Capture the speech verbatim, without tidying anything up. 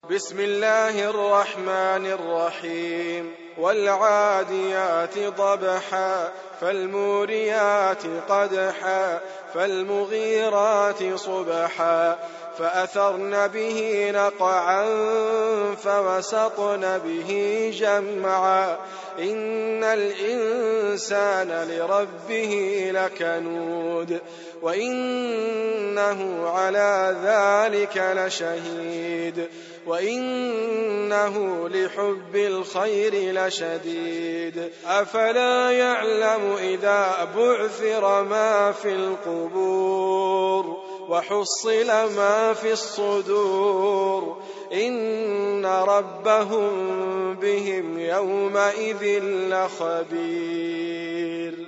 بسم الله الرحمن الرحيم والعاديات ضبحا فالموريات قدحا فالمغيرات صبحا فأثرن به نقعا فوسطن به جمعا إن الإنسان لربه لكنود وإنه على ذلك لشهيد وإنه لحب الخير لشديد أفلا يعلم إذا بعثر ما في القبور وحصل ما في الصدور إن ربهم بهم يومئذ لخبير.